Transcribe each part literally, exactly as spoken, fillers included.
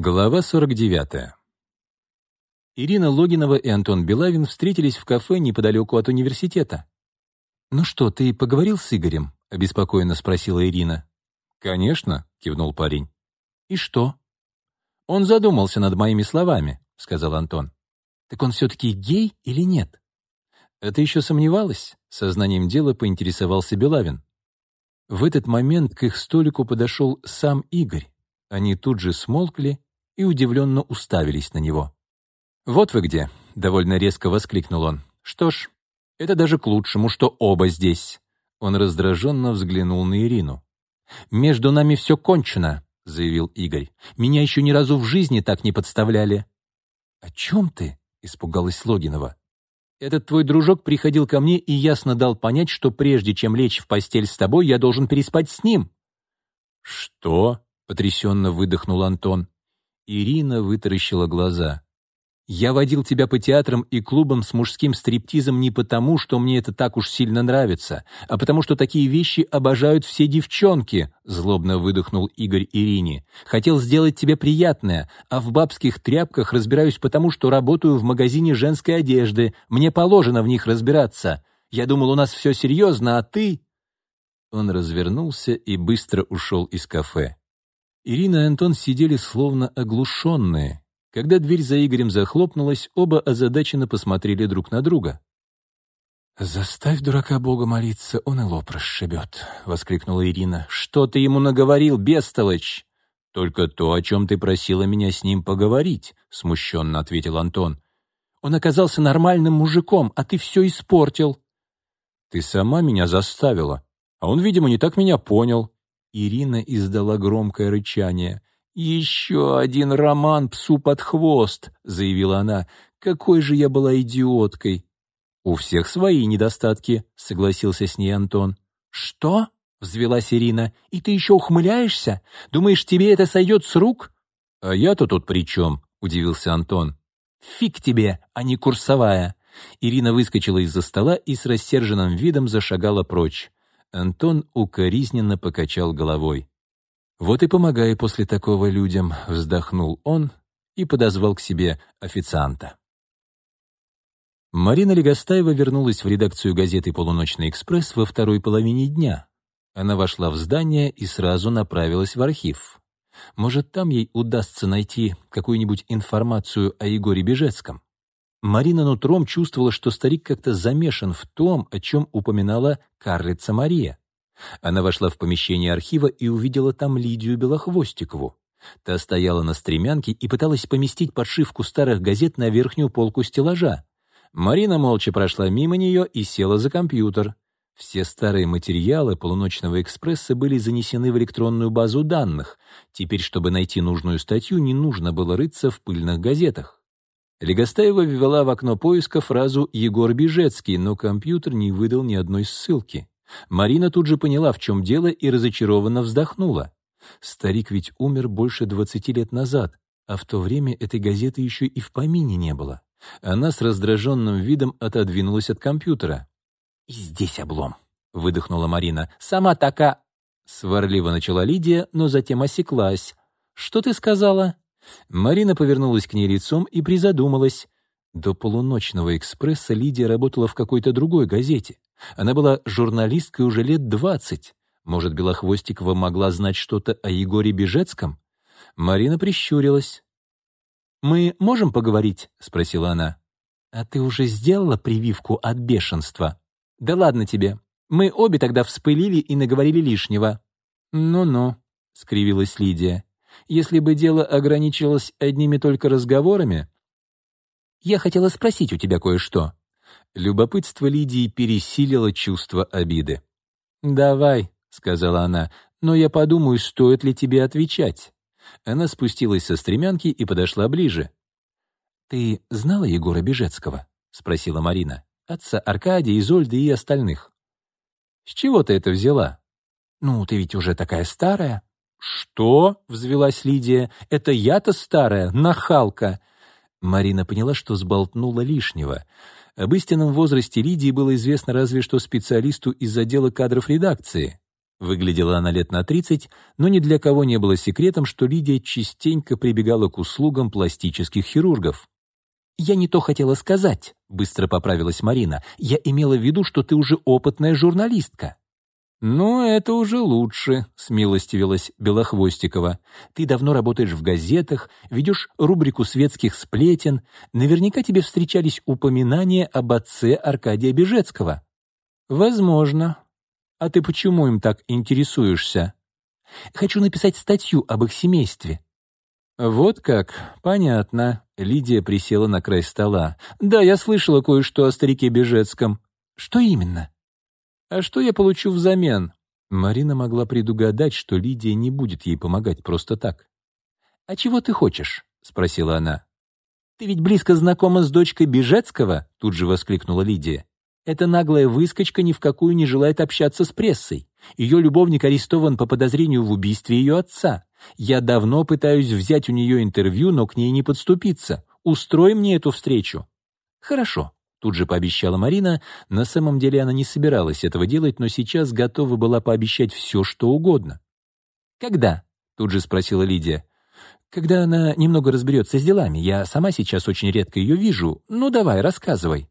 Глава сорок девятая. Ирина Логинова и Антон Белавин встретились в кафе неподалеку от университета. «Ну что, ты поговорил с Игорем?» — обеспокоенно спросила Ирина. «Конечно», — кивнул парень. «И что?» «Он задумался над моими словами», — сказал Антон. «Так он все-таки гей или нет?» «Это еще сомневалась?» — сознанием дела поинтересовался Белавин. В этот момент к их столику подошел сам Игорь. Они тут же смолкли и удивленно уставились на него. «Вот вы где!» — довольно резко воскликнул он. «Что ж, это даже к лучшему, что оба здесь». Он раздраженно взглянул на Ирину. «Между нами все кончено», — заявил Игорь. «Меня еще ни разу в жизни так не подставляли». «О чем ты?» — испугалась Логинова. «Этот твой дружок приходил ко мне и ясно дал понять, что прежде чем лечь в постель с тобой, я должен переспать с ним». «Что?» — потрясенно выдохнул Антон. Ирина вытаращила глаза. «Я водил тебя по театрам и клубам с мужским стриптизом не потому, что мне это так уж сильно нравится, а потому что такие вещи обожают все девчонки», — злобно выдохнул Игорь Ирине. «Хотел сделать тебе приятное, а в бабских тряпках разбираюсь потому, что работаю в магазине женской одежды. Мне положено в них разбираться. Я думал, у нас все серьезно, а ты...» Он развернулся и быстро ушел из кафе. Ирина и Антон сидели словно оглушенные. Когда дверь за Игорем захлопнулась, оба озадаченно посмотрели друг на друга. «Заставь дурака Бога молиться, он и лоб расшибет», — воскликнула Ирина. «Что ты ему наговорил, бестолочь?» «Только то, о чем ты просила меня с ним поговорить», — смущенно ответил Антон. «Он оказался нормальным мужиком, а ты все испортил». «Ты сама меня заставила, а он, видимо, не так меня понял». Ирина издала громкое рычание. «Еще один роман псу под хвост», — заявила она. «Какой же я была идиоткой!» «У всех свои недостатки», — согласился с ней Антон. «Что?» — взвелась Ирина. «И ты еще ухмыляешься? Думаешь, тебе это сойдет с рук?» «А я-то тут при чем?» — удивился Антон. «Фиг тебе, а не курсовая!» Ирина выскочила из-за стола и с рассерженным видом зашагала прочь. Антон укоризненно покачал головой. «Вот и помогай после такого людям», — вздохнул он и подозвал к себе официанта. Марина Легостаева вернулась в редакцию газеты «Полуночный экспресс» во второй половине дня. Она вошла в здание и сразу направилась в архив. Может, там ей удастся найти какую-нибудь информацию о Егоре Бежецком. Марина нутром чувствовала, что старик как-то замешан в том, о чем упоминала карлица Мария. Она вошла в помещение архива и увидела там Лидию Белохвостикову. Та стояла на стремянке и пыталась поместить подшивку старых газет на верхнюю полку стеллажа. Марина молча прошла мимо нее и села за компьютер. Все старые материалы «Полуночного экспресса» были занесены в электронную базу данных. Теперь, чтобы найти нужную статью, не нужно было рыться в пыльных газетах. Легостаева ввела в окно поиска фразу «Егор Бежецкий», но компьютер не выдал ни одной ссылки. Марина тут же поняла, в чем дело, и разочарованно вздохнула. Старик ведь умер больше двадцати лет назад, а в то время этой газеты еще и в помине не было. Она с раздраженным видом отодвинулась от компьютера. «И здесь облом», — выдохнула Марина. «Сама така...» Сварливо начала Лидия, но затем осеклась. «Что ты сказала?» Марина повернулась к ней лицом и призадумалась. До «Полуночного экспресса» Лидия работала в какой-то другой газете. Она была журналисткой уже лет двадцать. Может, Белохвостикова могла знать что-то о Егоре Бежецком? Марина прищурилась. «Мы можем поговорить?» — спросила она. «А ты уже сделала прививку от бешенства?» «Да ладно тебе. Мы обе тогда вспылили и наговорили лишнего». «Ну-ну», — скривилась Лидия. «Если бы дело ограничилось одними только разговорами...» «Я хотела спросить у тебя кое-что». Любопытство Лидии пересилило чувство обиды. «Давай», — сказала она, — «но я подумаю, стоит ли тебе отвечать». Она спустилась со стремянки и подошла ближе. «Ты знала Егора Бежецкого?» — спросила Марина. «Отца Аркадия, Изольды и остальных». «С чего ты это взяла?» «Ну, ты ведь уже такая старая». «Что?» — взвелась Лидия. «Это я-то старая, нахалка». Марина поняла, что сболтнула лишнего. Об истинном возрасте Лидии было известно разве что специалисту из отдела кадров редакции. Выглядела она лет на тридцать, но ни для кого не было секретом, что Лидия частенько прибегала к услугам пластических хирургов. «Я не то хотела сказать», — быстро поправилась Марина. «Я имела в виду, что ты уже опытная журналистка». «Ну, это уже лучше», — смилостивилась Белохвостикова. «Ты давно работаешь в газетах, ведешь рубрику светских сплетен. Наверняка тебе встречались упоминания об отце Аркадия Бежецкого». «Возможно. А ты почему им так интересуешься?» «Хочу написать статью об их семействе». «Вот как? Понятно». Лидия присела на край стола. «Да, я слышала кое-что о старике Бежецком». «Что именно?» «А что я получу взамен?» Марина могла предугадать, что Лидия не будет ей помогать просто так. «А чего ты хочешь?» — спросила она. «Ты ведь близко знакома с дочкой Бежецкого?» — тут же воскликнула Лидия. «Эта наглая выскочка ни в какую не желает общаться с прессой. Ее любовник арестован по подозрению в убийстве ее отца. Я давно пытаюсь взять у нее интервью, но к ней не подступиться. Устрой мне эту встречу». «Хорошо», — тут же пообещала Марина. На самом деле она не собиралась этого делать, но сейчас готова была пообещать все, что угодно. «Когда?» — тут же спросила Лидия. «Когда она немного разберется с делами. Я сама сейчас очень редко ее вижу. Ну, давай, рассказывай».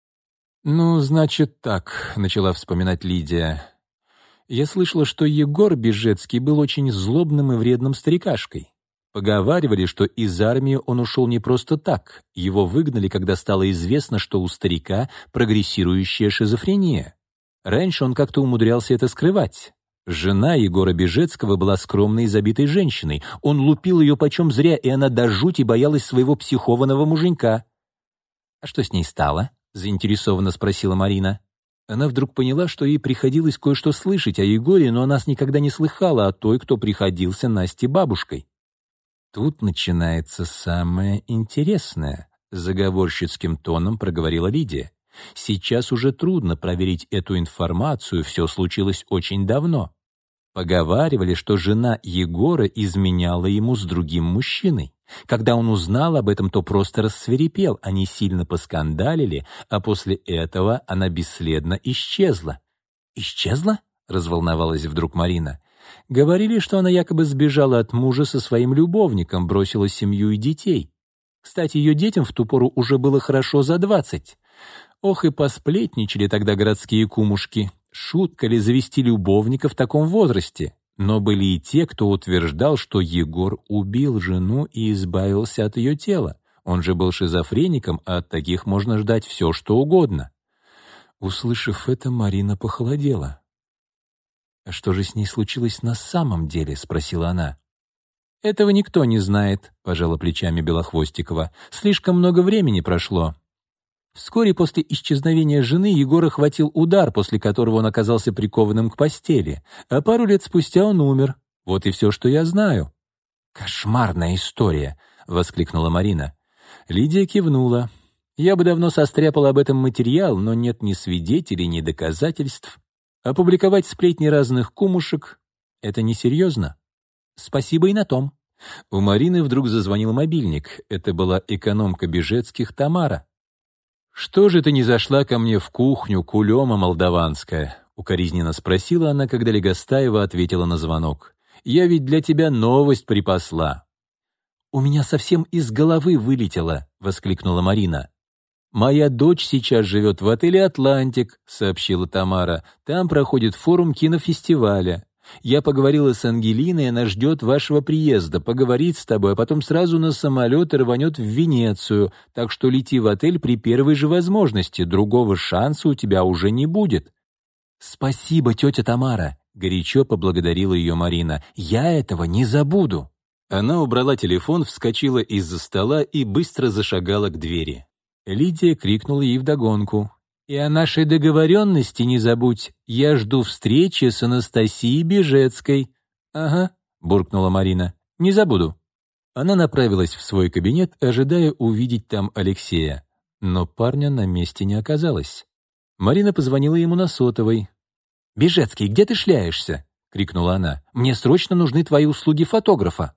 «Ну, значит так», — начала вспоминать Лидия. «Я слышала, что Егор Бежецкий был очень злобным и вредным старикашкой. Поговаривали, что из армии он ушел не просто так. Его выгнали, когда стало известно, что у старика прогрессирующая шизофрения. Раньше он как-то умудрялся это скрывать. Жена Егора Бежецкого была скромной и забитой женщиной. Он лупил ее почем зря, и она до жути боялась своего психованного муженька». «А что с ней стало?» — заинтересованно спросила Марина. Она вдруг поняла, что ей приходилось кое-что слышать о Егоре, но она никогда не слыхала о той, кто приходился Насте бабушкой. «Тут начинается самое интересное», — заговорщицким тоном проговорила Лидия. «Сейчас уже трудно проверить эту информацию, все случилось очень давно. Поговаривали, что жена Егора изменяла ему с другим мужчиной. Когда он узнал об этом, то просто рассвирепел, они сильно поскандалили, а после этого она бесследно исчезла». «Исчезла?» — разволновалась вдруг Марина. «Говорили, что она якобы сбежала от мужа со своим любовником, бросила семью и детей. Кстати, ее детям в ту пору уже было хорошо за двадцать. Ох, и посплетничали тогда городские кумушки. Шутка ли завести любовника в таком возрасте? Но были и те, кто утверждал, что Егор убил жену и избавился от ее тела. Он же был шизофреником, а от таких можно ждать все, что угодно». Услышав это, Марина похолодела. «А что же с ней случилось на самом деле?» — спросила она. «Этого никто не знает», — пожала плечами Белохвостикова. «Слишком много времени прошло. Вскоре после исчезновения жены Егора хватил удар, после которого он оказался прикованным к постели, а пару лет спустя он умер. Вот и все, что я знаю». «Кошмарная история!» — воскликнула Марина. Лидия кивнула. «Я бы давно состряпала об этом материал, но нет ни свидетелей, ни доказательств. Опубликовать сплетни разных кумушек — это несерьезно. Спасибо и на том». У Марины вдруг зазвонил мобильник. Это была экономка Бежецких Тамара. «Что же ты не зашла ко мне в кухню, кулема молдаванская?» — укоризненно спросила она, когда Легостаева ответила на звонок. «Я ведь для тебя новость припасла». «У меня совсем из головы вылетело», — воскликнула Марина. «Моя дочь сейчас живет в отеле «Атлантик», — сообщила Тамара. «Там проходит форум кинофестиваля. Я поговорила с Ангелиной, она ждет вашего приезда, поговорит с тобой, а потом сразу на самолет и рванет в Венецию, так что лети в отель при первой же возможности, другого шанса у тебя уже не будет». «Спасибо, тетя Тамара», — горячо поблагодарила ее Марина. «Я этого не забуду». Она убрала телефон, вскочила из-за стола и быстро зашагала к двери. Лидия крикнула ей вдогонку. «И о нашей договоренности не забудь. Я жду встречи с Анастасией Бежецкой». «Ага», — буркнула Марина. «Не забуду». Она направилась в свой кабинет, ожидая увидеть там Алексея. Но парня на месте не оказалось. Марина позвонила ему на сотовой. «Бежецкий, где ты шляешься?» — крикнула она. «Мне срочно нужны твои услуги фотографа».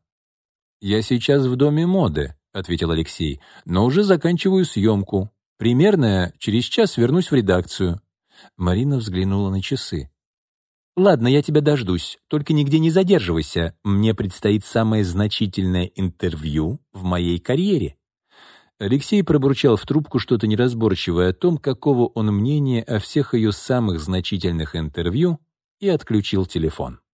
«Я сейчас в доме моды», — ответил Алексей, «но уже заканчиваю съемку. Примерно через час вернусь в редакцию». Марина взглянула на часы. Ладно, я тебя дождусь, только нигде не задерживайся. Мне предстоит самое значительное интервью в моей карьере». Алексей пробурчал в трубку что-то неразборчивое о том, какого он мнения о всех ее самых значительных интервью, и отключил телефон.